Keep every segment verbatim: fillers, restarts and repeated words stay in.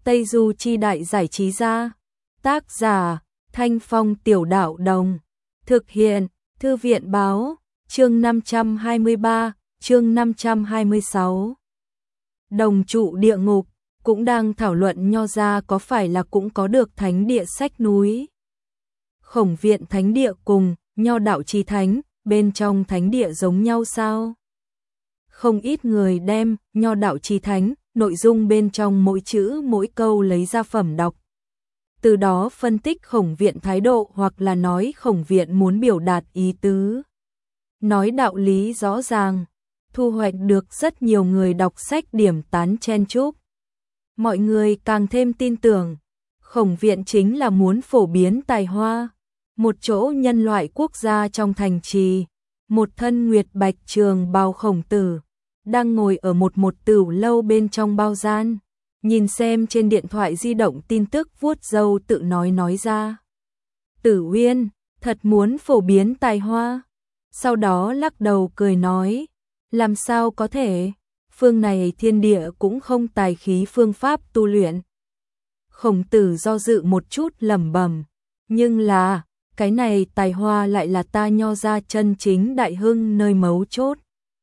Tây Du Chi Đại Giải Trí Gia. Tác giả Thanh Phong Tiểu Đạo Đồng. Thực hiện Thư viện Báo. Chương năm trăm hai mươi ba, chương năm trăm hai mươi sáu. Đồng trụ địa ngục cũng đang thảo luận Nho gia có phải là cũng có được thánh địa sách núi. Khổng viện thánh địa cùng Nho đạo chí thánh, bên trong thánh địa giống nhau sao? Không ít người đem Nho đạo chí thánh, nội dung bên trong mỗi chữ mỗi câu lấy ra phẩm đọc. Từ đó phân tích khổng viện thái độ hoặc là nói khổng viện muốn biểu đạt ý tứ. Nói đạo lý rõ ràng, thu hoạch được rất nhiều người đọc sách điểm tán chen chúc. Mọi người càng thêm tin tưởng, khổng viện chính là muốn phổ biến tài hoa, một chỗ nhân loại quốc gia trong thành trì, một thân nguyệt bạch trường bào khổng tử, đang ngồi ở một một tửu lâu bên trong bao gian, nhìn xem trên điện thoại di động tin tức vuốt râu tự nói nói ra. Tử Uyên, thật muốn phổ biến tài hoa. Sau đó lắc đầu cười nói, làm sao có thể, phương này thiên địa cũng không tài khí phương pháp tu luyện. Khổng tử do dự một chút lẩm bẩm, nhưng là, cái này tài hoa lại là ta Nho gia chân chính đại hưng nơi mấu chốt.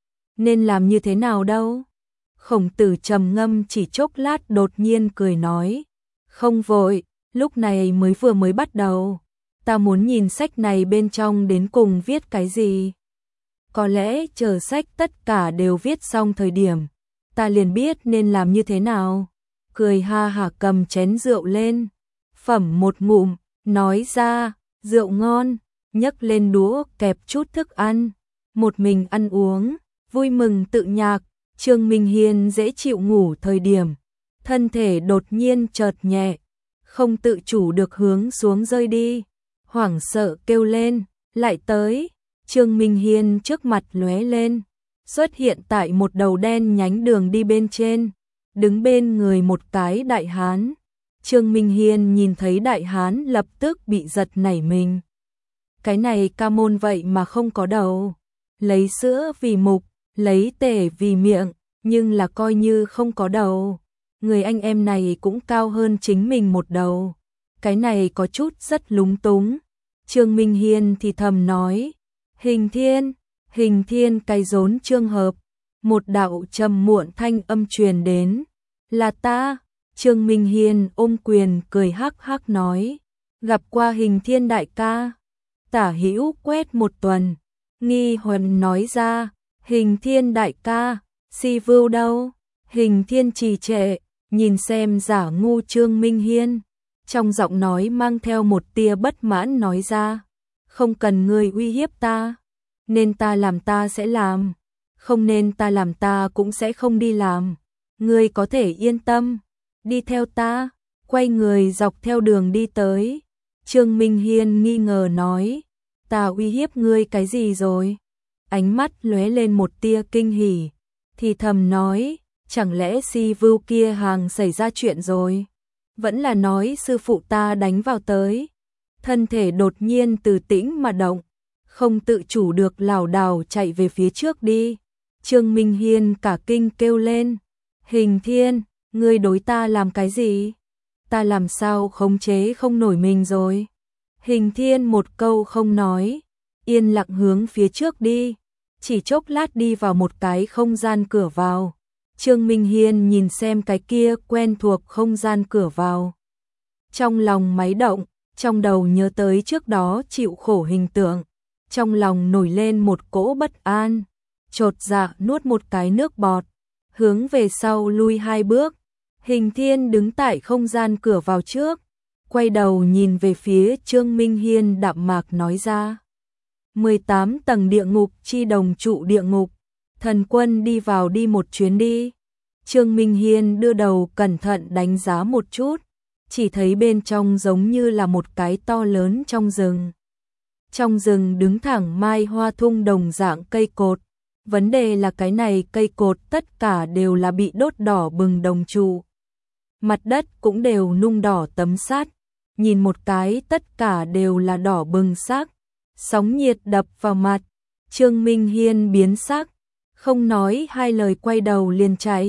Nên làm như thế nào đâu? Khổng tử trầm ngâm chỉ chốc lát đột nhiên cười nói, không vội, lúc này mới vừa mới bắt đầu. Ta muốn nhìn sách này bên trong đến cùng viết cái gì. Có lẽ chờ sách tất cả đều viết xong thời điểm, ta liền biết nên làm như thế nào. Cười ha hả cầm chén rượu lên, phẩm một ngụm, nói ra, rượu ngon, nhấc lên đũa kẹp chút thức ăn, một mình ăn uống, vui mừng tự nhạc. Trương Minh Hiên dễ chịu ngủ thời điểm, thân thể đột nhiên chợt nhẹ, không tự chủ được hướng xuống rơi đi, hoảng sợ kêu lên, lại tới. Trương Minh Hiên trước mặt lóe lên, xuất hiện tại một đầu đen nhánh đường đi bên trên, đứng bên người một cái đại hán. Trương Minh Hiên nhìn thấy đại hán lập tức bị giật nảy mình. Cái này ca môn vậy mà không có đầu, lấy sữa vì mục, lấy tể vì miệng, nhưng là coi như không có đầu. Người anh em này cũng cao hơn chính mình một đầu. Cái này có chút rất lúng túng. Trương Minh Hiên thì thầm nói, Hình Thiên, Hình Thiên cái rốn Trương Hợp. Một đạo trầm muộn thanh âm truyền đến, là ta. Trương Minh Hiên ôm quyền cười hắc hắc nói, gặp qua Hình Thiên đại ca. Tả Hữu quét một tuần, nghi huần nói ra, Hình Thiên đại ca, Si Vưu đâu? Hình Thiên trì trệ, nhìn xem giả ngu Trương Minh Hiên, trong giọng nói mang theo một tia bất mãn nói ra, không cần ngươi uy hiếp ta, nên ta làm ta sẽ làm, không nên ta làm ta cũng sẽ không đi làm, ngươi có thể yên tâm, đi theo ta. Quay người dọc theo đường đi tới. Trương Minh Hiên nghi ngờ nói, ta uy hiếp ngươi cái gì rồi? Ánh mắt lóe lên một tia kinh hỉ, thì thầm nói, chẳng lẽ Si Vưu kia hàng xảy ra chuyện rồi? Vẫn là nói sư phụ ta đánh vào tới. Thân thể đột nhiên từ tĩnh mà động, không tự chủ được lảo đảo chạy về phía trước đi. Trương Minh Hiên cả kinh kêu lên, Hình Thiên, ngươi đối ta làm cái gì? Ta làm sao khống chế không nổi mình rồi? Hình Thiên một câu không nói, yên lặng hướng phía trước đi. Chỉ chốc lát đi vào một cái không gian cửa vào. Trương Minh Hiên nhìn xem cái kia quen thuộc không gian cửa vào. Trong lòng máy động, trong đầu nhớ tới trước đó chịu khổ hình tượng. Trong lòng nổi lên một cỗ bất an. Chột dạ nuốt một cái nước bọt, hướng về sau lui hai bước. Hình Thiên đứng tại không gian cửa vào trước, quay đầu nhìn về phía Trương Minh Hiên đạm mạc nói ra, mười tám tầng địa ngục chi đồng trụ địa ngục, thần quân đi vào đi một chuyến đi. Trương Minh Hiên đưa đầu cẩn thận đánh giá một chút, chỉ thấy bên trong giống như là một cái to lớn trong rừng. Trong rừng đứng thẳng mai hoa thung đồng dạng cây cột, vấn đề là cái này cây cột tất cả đều là bị đốt đỏ bừng đồng trụ. Mặt đất cũng đều nung đỏ tấm sắt, nhìn một cái tất cả đều là đỏ bừng sắc. Sóng nhiệt đập vào mặt, Trương Minh Hiên biến sắc, không nói hai lời quay đầu liền chạy.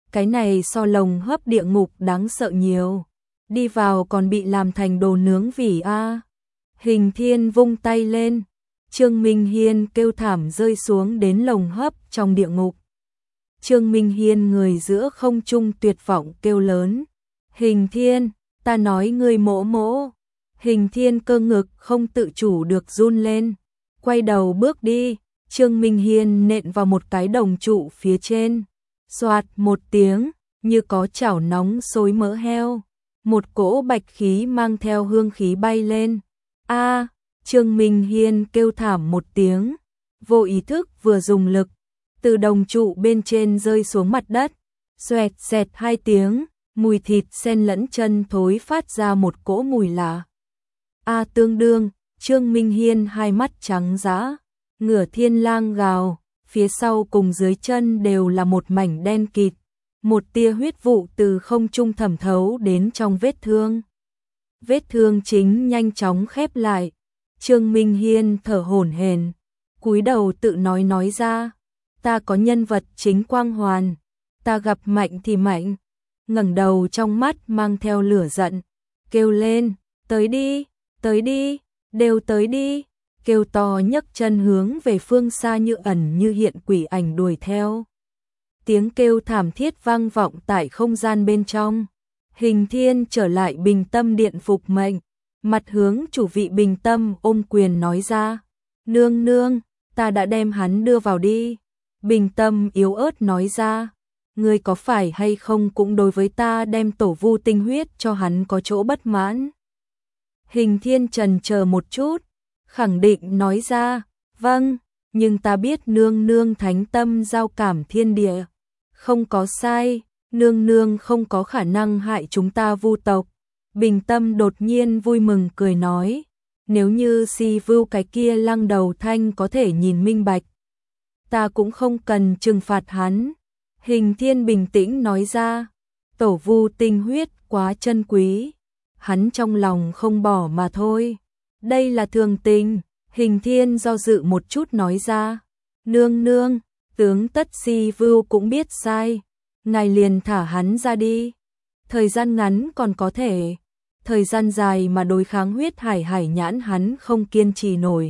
cái này so lồng hấp địa ngục đáng sợ nhiều. Đi vào còn bị làm thành đồ nướng vỉ a. Hình Thiên vung tay lên, Trương Minh Hiên kêu thảm rơi xuống đến lồng hấp trong địa ngục. Trương Minh Hiên người giữa không trung tuyệt vọng kêu lớn, Hình Thiên, ta nói ngươi mỗ mỗ. Hình Thiên cơ ngực không tự chủ được run lên, quay đầu bước đi. Trương Minh Hiên nện vào một cái đồng trụ phía trên, xoạt một tiếng, như có chảo nóng xối mỡ heo, một cỗ bạch khí mang theo hương khí bay lên. A, Trương Minh Hiên kêu thảm một tiếng, vô ý thức vừa dùng lực, từ đồng trụ bên trên rơi xuống mặt đất, xoẹt xẹt hai tiếng, mùi thịt xen lẫn chân thối phát ra một cỗ mùi lạ. A tương đương, Trương Minh Hiên hai mắt trắng dã, ngửa thiên lang gào, phía sau cùng dưới chân đều là một mảnh đen kịt, một tia huyết vụ từ không trung thẩm thấu đến trong vết thương. Vết thương chính nhanh chóng khép lại, Trương Minh Hiên thở hổn hển, cúi đầu tự nói nói ra, ta có nhân vật chính quang hoàn, ta gặp mạnh thì mạnh, ngẩng đầu trong mắt mang theo lửa giận, kêu lên, tới đi, tới đi, đều tới đi, kêu to nhấc chân hướng về phương xa như ẩn như hiện quỷ ảnh đuổi theo. Tiếng kêu thảm thiết vang vọng tại không gian bên trong. Hình Thiên trở lại Bình Tâm Điện phục mệnh, mặt hướng chủ vị Bình Tâm ôm quyền nói ra, nương nương, ta đã đem hắn đưa vào đi. Bình Tâm yếu ớt nói ra, ngươi có phải hay không cũng đối với ta đem tổ vu tinh huyết cho hắn có chỗ bất mãn. Hình Thiên trần chờ một chút, khẳng định nói ra, vâng, nhưng ta biết nương nương thánh tâm giao cảm thiên địa, không có sai, nương nương không có khả năng hại chúng ta vu tộc. Bình Tâm đột nhiên vui mừng cười nói, nếu như si vưu cái kia lăng đầu thanh có thể nhìn minh bạch, ta cũng không cần trừng phạt hắn. Hình Thiên bình tĩnh nói ra, tổ vu tinh huyết quá chân quý, hắn trong lòng không bỏ mà thôi. Đây là thường tình. Hình Thiên do dự một chút nói ra, nương nương, tướng tất si vưu cũng biết sai, ngài liền thả hắn ra đi. Thời gian ngắn còn có thể, thời gian dài mà đối kháng huyết hải hải nhãn hắn không kiên trì nổi.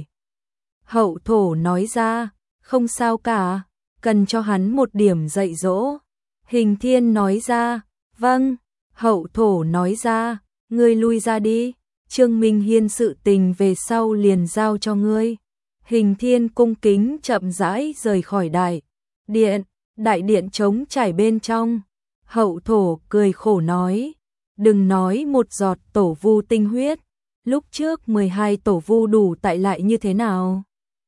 Hậu thổ nói ra, không sao cả, cần cho hắn một điểm dạy dỗ. Hình Thiên nói ra, vâng. Hậu thổ nói ra, ngươi lui ra đi, Trương Minh Hiên sự tình về sau liền giao cho ngươi. Hình Thiên cung kính chậm rãi rời khỏi đại điện, đại điện trống trải bên trong. Hậu thổ cười khổ nói, đừng nói một giọt tổ vu tinh huyết, lúc trước mười hai tổ vu đủ tại lại như thế nào?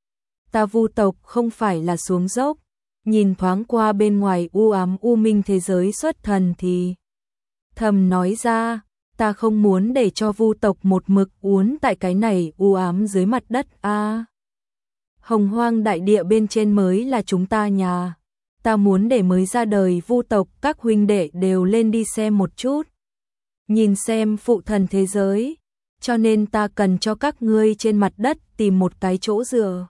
Ta vu tộc không phải là xuống dốc, nhìn thoáng qua bên ngoài u ám u minh thế giới xuất thần thì thầm nói ra, ta không muốn để cho vu tộc một mực uốn tại cái này u ám dưới mặt đất a. À, Hồng Hoang đại địa bên trên mới là chúng ta nhà, ta muốn để mới ra đời vu tộc các huynh đệ đều lên đi xem một chút, nhìn xem phụ thần thế giới, cho nên ta cần cho các ngươi trên mặt đất tìm một cái chỗ dựa,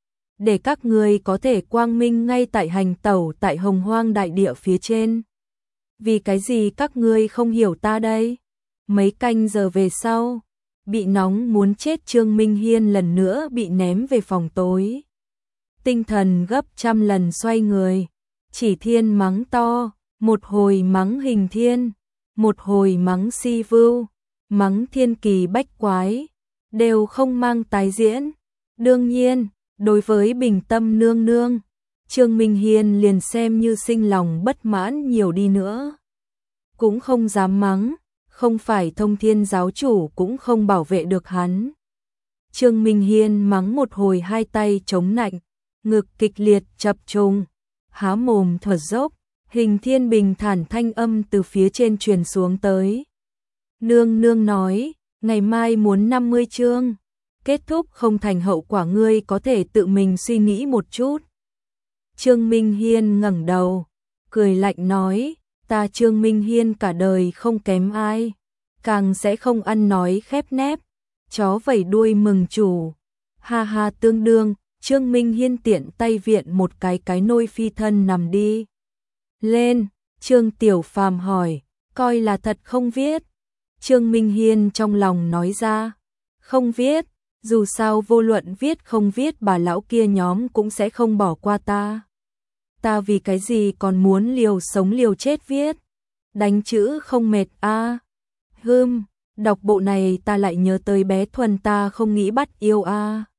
để các ngươi có thể quang minh ngay tại hành tẩu tại Hồng Hoang đại địa phía trên. Vì cái gì các ngươi không hiểu ta đây? Mấy canh giờ về sau, bị nóng muốn chết Trương Minh Hiên lần nữa bị ném về phòng tối. Tinh thần gấp trăm lần xoay người, chỉ thiên mắng to, một hồi mắng Hình Thiên, một hồi mắng si vưu, mắng thiên kỳ bách quái, đều không mang tái diễn. Đương nhiên, đối với Bình Tâm nương nương, Trương Minh Hiên liền xem như sinh lòng bất mãn nhiều đi nữa, cũng không dám mắng, không phải Thông Thiên giáo chủ cũng không bảo vệ được hắn. Trương Minh Hiên mắng một hồi hai tay chống nạnh, ngực kịch liệt chập trùng, há mồm thở dốc. Hình Thiên bình thản thanh âm từ phía trên truyền xuống tới. Nương nương nói, ngày mai muốn năm mươi chương, kết thúc không thành hậu quả ngươi có thể tự mình suy nghĩ một chút. Trương Minh Hiên ngẩng đầu, cười lạnh nói, ta Trương Minh Hiên cả đời không kém ai, càng sẽ không ăn nói khép nép, chó vẩy đuôi mừng chủ. Ha ha tương đương, Trương Minh Hiên tiện tay viện một cái cái nôi phi thân nằm đi lên, Trương Tiểu Phàm hỏi, coi là thật không viết. Trương Minh Hiên trong lòng nói ra, không viết, dù sao vô luận viết không viết bà lão kia nhóm cũng sẽ không bỏ qua ta. Ta vì cái gì còn muốn liều sống liều chết viết, đánh chữ không mệt a à. Hừm, đọc bộ này ta lại nhớ tới bé Thuần ta không nghĩ bắt yêu a à.